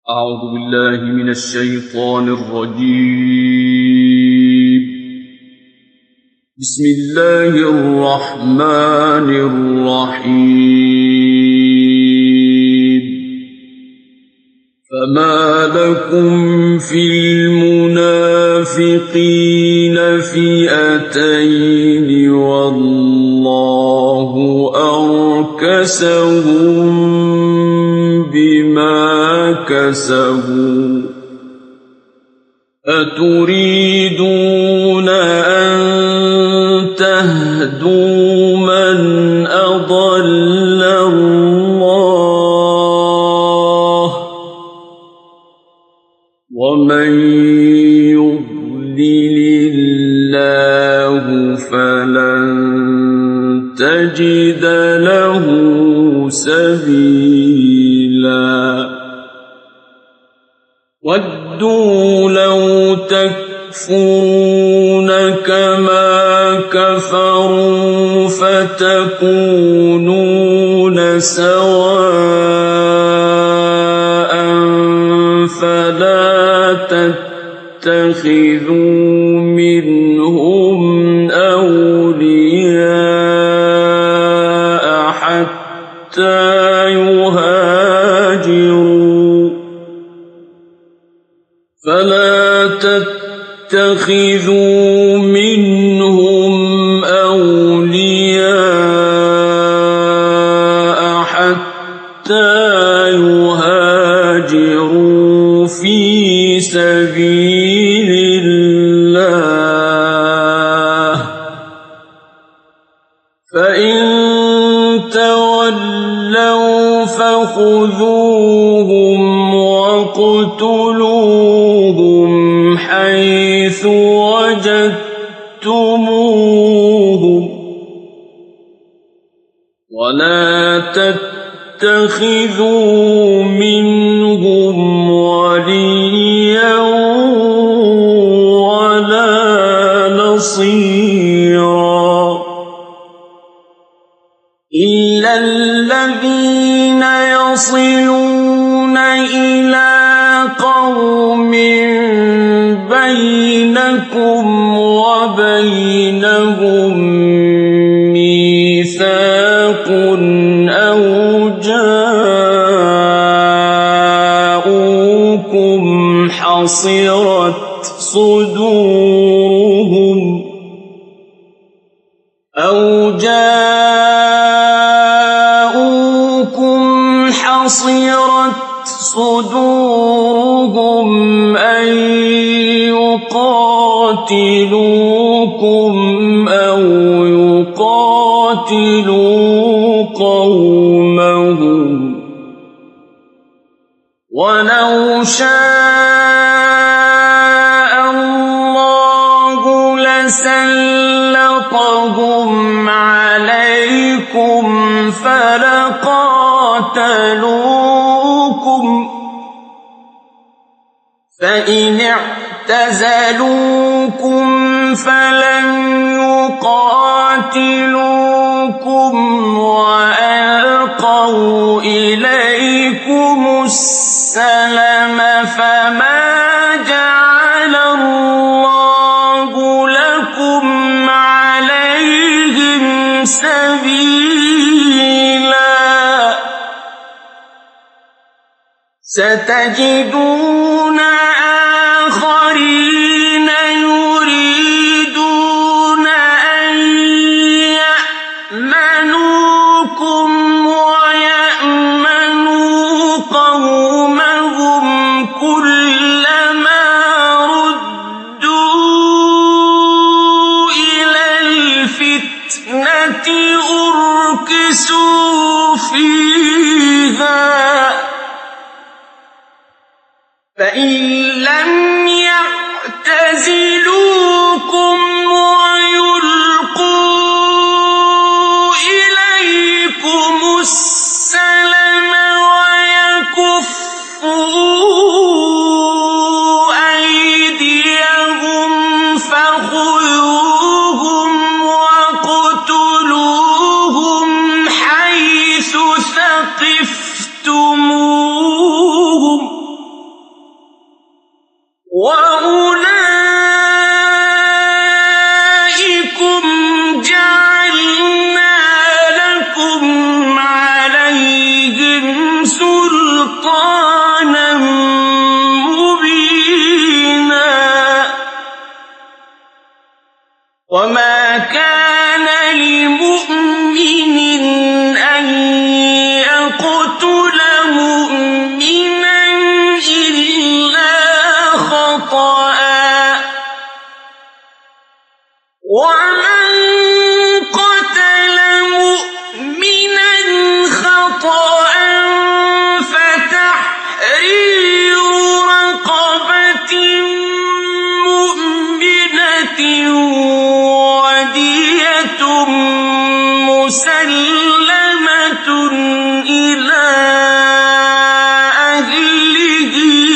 أعوذ بالله من الشيطان الرجيم. بسم الله الرحمن الرحيم. فما لكم في المنافقين فئتين والله أركسهم بما كسبوا أتريدون أن تهدوا من أضل الله ومن يضلل الله فلن تجد له سبيلا ودوا لو تكفرون كما كفروا فتكونون سواء فلا تتخذوا منهم أولياء حتى يهاجروا فلا تتخذوا منهم أولياء حتى يهاجروا في سبيل الله فإن تولوا فخذوهم واقتلوهم حيث وجدتموهم ولا تتخذوا منهم وليا ولا نصيرا إلا الذين يصلون إلى قوم بينكم وبينهم ميثاق أو جاءوكم حصرت صدورهم أن يقاتلوكم أو يقاتلوا قومهم ولو شاء الله لسلطهم عليكم فلقاتلوكم فإن اعتزلوكم فلم يقاتلوكم وألقوا إليكم السلم فما جعل الله لكم عليهم سبيلا ستجدون آخرين يريدون أن يأمنوكم ويأمنوا قومهم كلما ردوا إلى الفتنة أركسوا فيها فإن لم يعتزلوكم ويلقوا إليكم السلم ويكفوا أيديهم فخذوهم واقتلوهم حيث ثقفتموهم وأولئكم جعلنا لكم عليهم سلطانا مبينا وما كان لمؤمن أن يقتل مؤمنا إلا خطأ ومن قتل مؤمنا خطأ فتحرير رقبة مؤمنة ودية مسلمة إلى أهله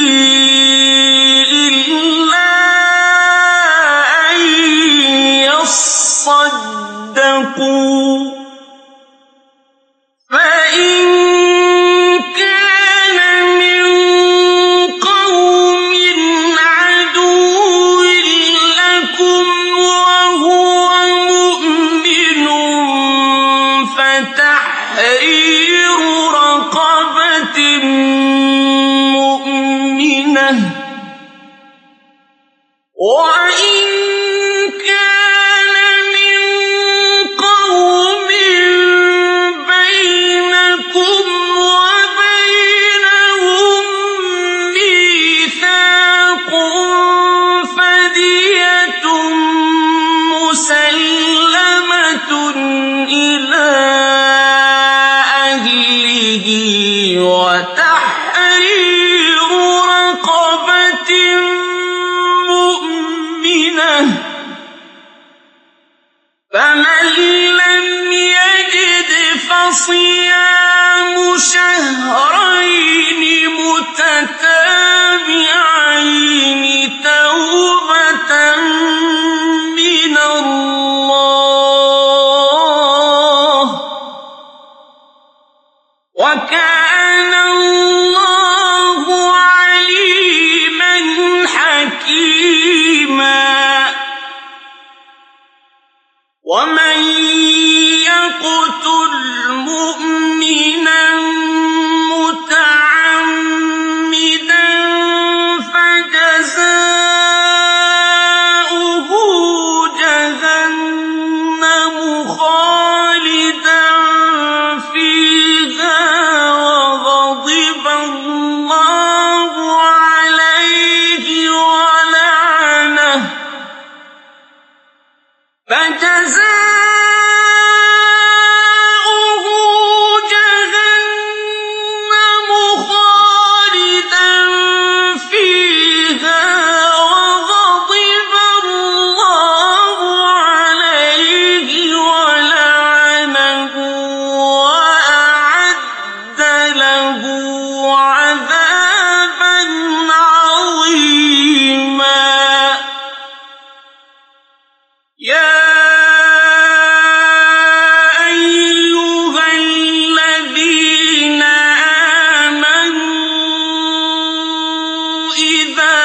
إلا أن يصدقوا فإن كان من قوم عدو لكم وهو مؤمن فتحرير رقبة مؤمنة وإن كان من قوم بينكم وبينهم ميثاق فدية مسلمة إلى أهله وتحرير رقبة مؤمنة فمن لم يجد فصيام شهرين متتابعين توبة من الله وكان الله عليما حكيما ومن يقتل مؤمنا متعمدا فجزاؤه جهنم خالدا فيها وغضب الله عليه ولعنه فجزاؤه جهنم خالدا فيها وغضب الله عليه ولعنه وأعد له عذابا عظيما يا أيها الذين آمنوا إذا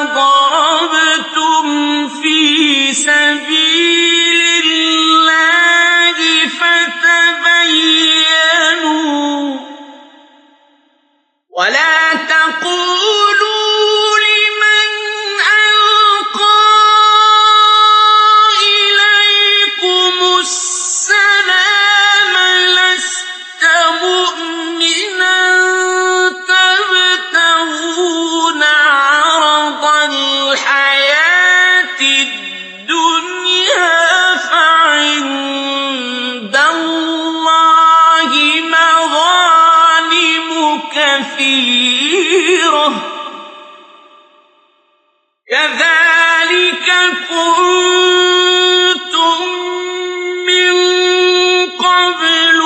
ضربتم في سبيل الله فتبينوا ولا تقولوا لمن ألقى إليكم السلام لست مؤمنا تبتغون عرض الحياة الدنيا فعند الله مغانم كثيرة كذلك كنتم من قبل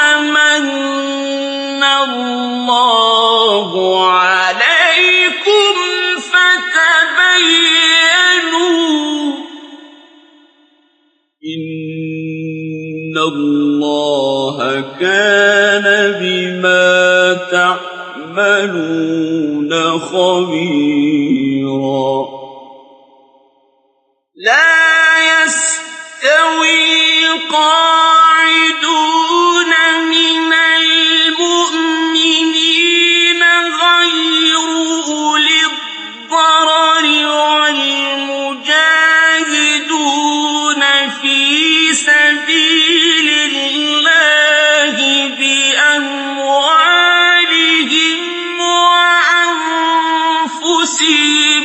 فمن الله عليكم فتبينوا إن الله كان بما تعملون خبيرا لا يستوي القاعدون من المؤمنين غير أولي الضرر والمجاهدون في سبيل الله بأموالهم وأنفسهم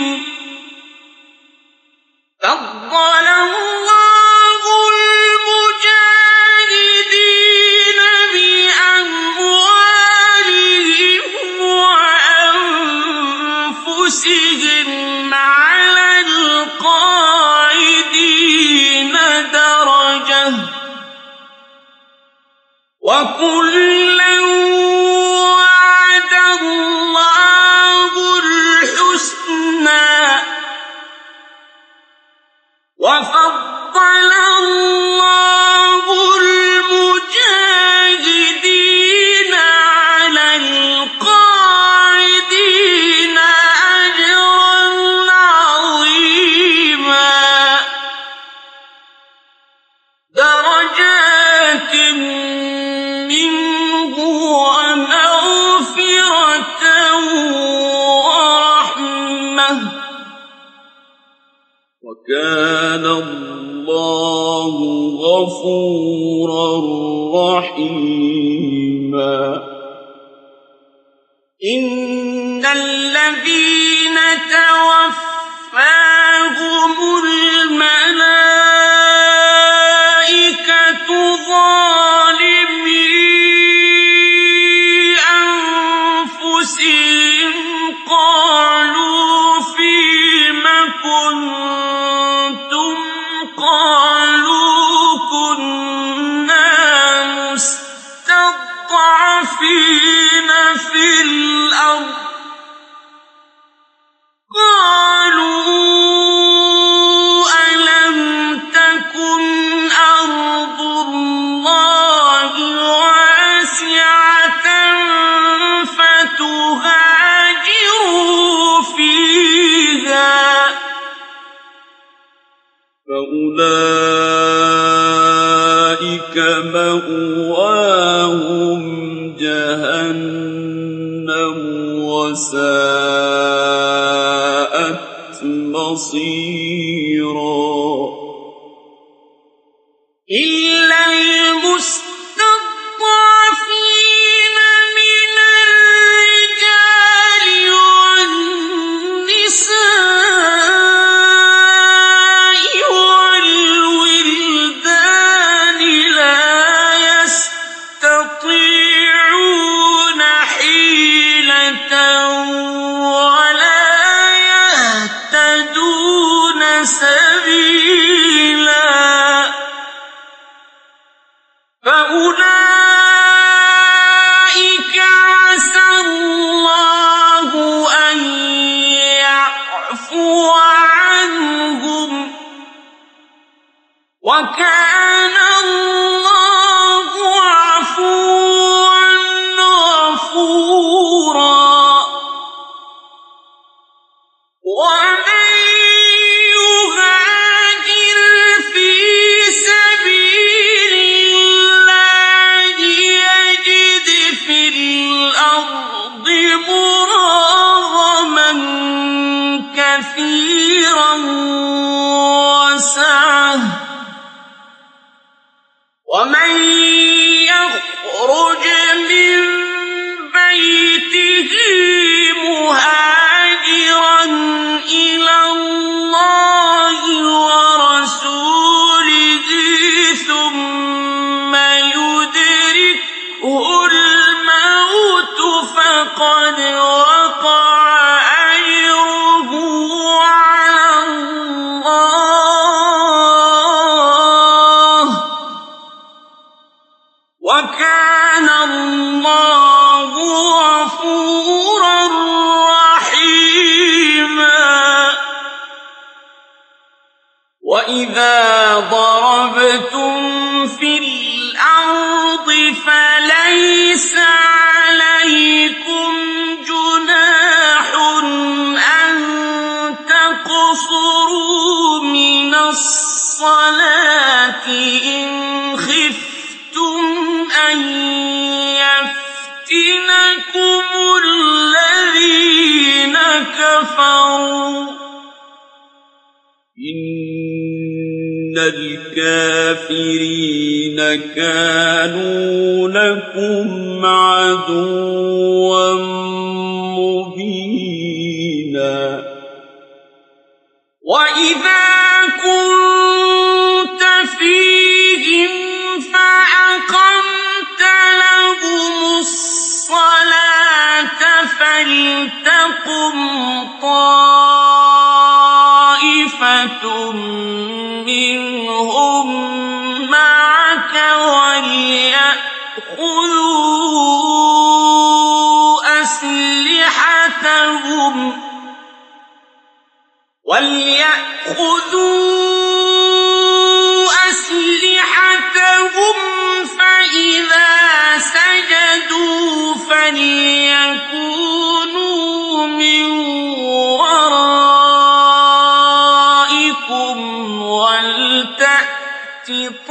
فضل الله المجاهدين بأموالهم وأنفسهم على القاعدين درجة وكلا وعد الله الحسنى وفضل الله المجاهدين على القاعدين أجرا عظيما درجات منه ومغفرة ورحمة وكان الله غفورا رحيما إن الذين توفاهم الملائكة ظالمي أنفسهم قالوا فيم كنتم قالوا كنا مستضعفين في الأرض قالوا ألم تكن أرض الله واسعة فتهاجروا فيها فأولئك مأواهم جهنم وساءت مصيرا إلا المستضعفين من الرجال والنساء والولدان لا يستطيعون حيلة ولا يهتدون سبيلا فأولئك عسى الله أن يعفو عنهم وكان الله عفوا غفورا ومن يهاجر في سبيل الله يجد في الأرض مراغما كثيرا وسعة ومن يخرج من بيته مهاجرا إلى الله ورسوله ثم يدركه الموت فقد وقع أجره على الله وكان الله غفورا رحيما وإذا ضربتم في الأرض فليس عليكم جناح إن الكافرين كانوا لكم عدوا مبينا وإذا كنت فيهم فأقمت لهم الصلاة فلتقم طائفة منهم معك وليأخذوا أسلحتهم فإذا سجدوا فليكونوا من ورائكم ولتأت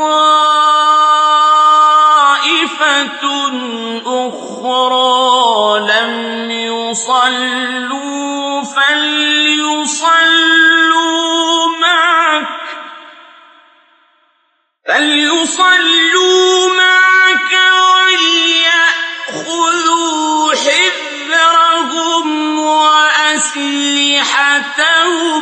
طائفة أخرى لم يصلوا فليصلوا معك وليأخذوا حذرهم وأسلحتهم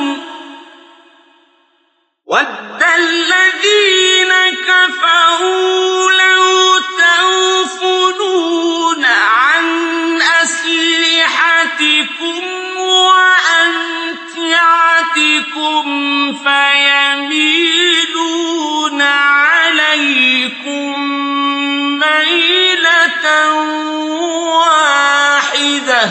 وَدَّ الَّذِينَ كَفَروا لَوْ تَغْفُلُونَ عَنْ أَسْلِحَتِكُمْ وَأَمْتِعَتِكُمْ فَيَمِيلُونَ عَلَيْكُمْ مَيْلَةً وَاحِدَةً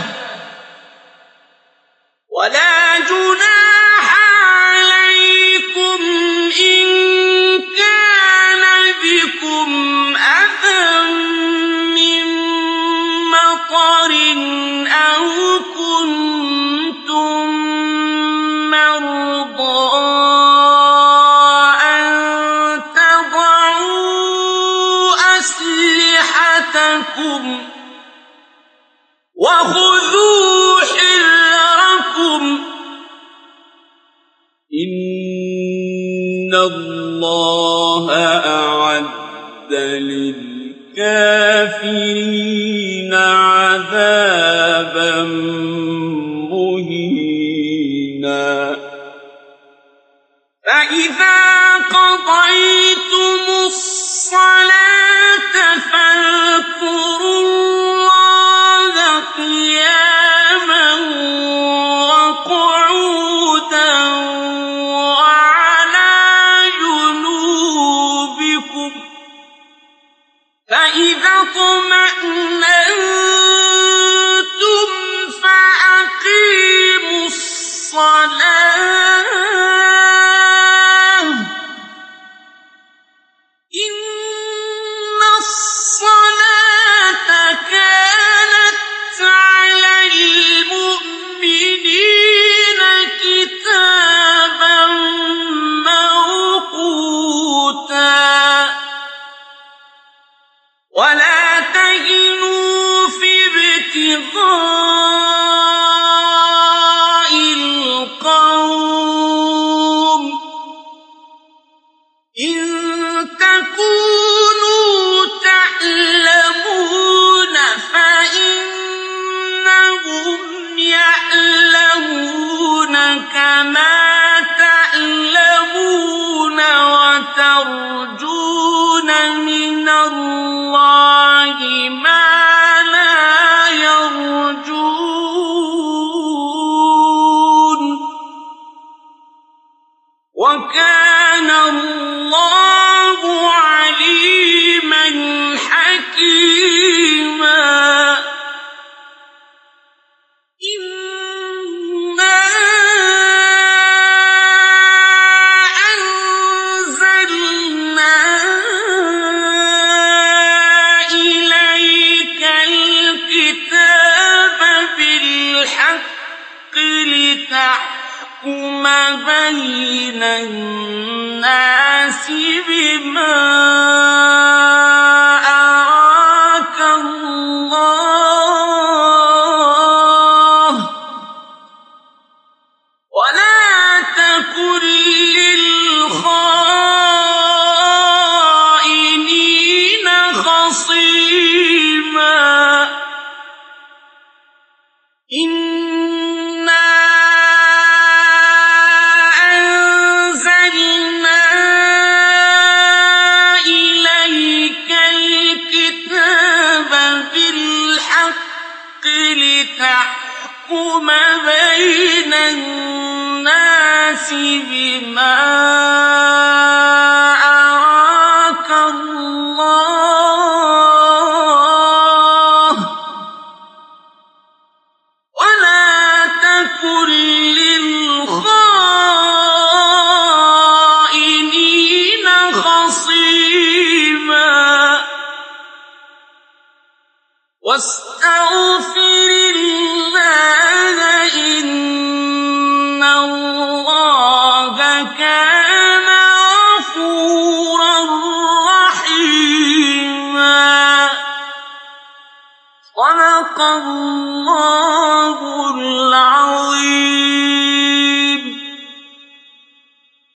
وَلَا جُنَاحَ عليكم إن كان بكم أذى من مطر أو كنتم مرضى أن تضعوا أسلحتكم وخذوا حذركم إن الله أعد للكافرين عذابا مهينا فإذا قضيتم الصلاة فاذكروا الله قياما وقعودا فإذا اطمأننتم فأقيموا الصلاة إن الصلاة كانت على المؤمنين كتابا موقوتا ولا تهنوا في ابتغاء القوم إن تكونوا تعلمون فإنهم يعلمون كما تعلمون وترجون من الله ما لا يرجون وكان الله عليما حكيما إنا أنزلنا إليك الكتاب بالحق لتحكم بين الناس بما أراك الله ولا تكن للخائنين النَّاسِ بِمَا أَرَاكَ اللَّهُ وَلَا تَكُن لِّلْخَائِنِينَ خَصِيمًا وَاسْتَغْفِرِ اللَّهَ ۖ إِنَّ اللَّهَ كَانَ غَفُورًا رَّحِيمًا. صدق الله العظيم.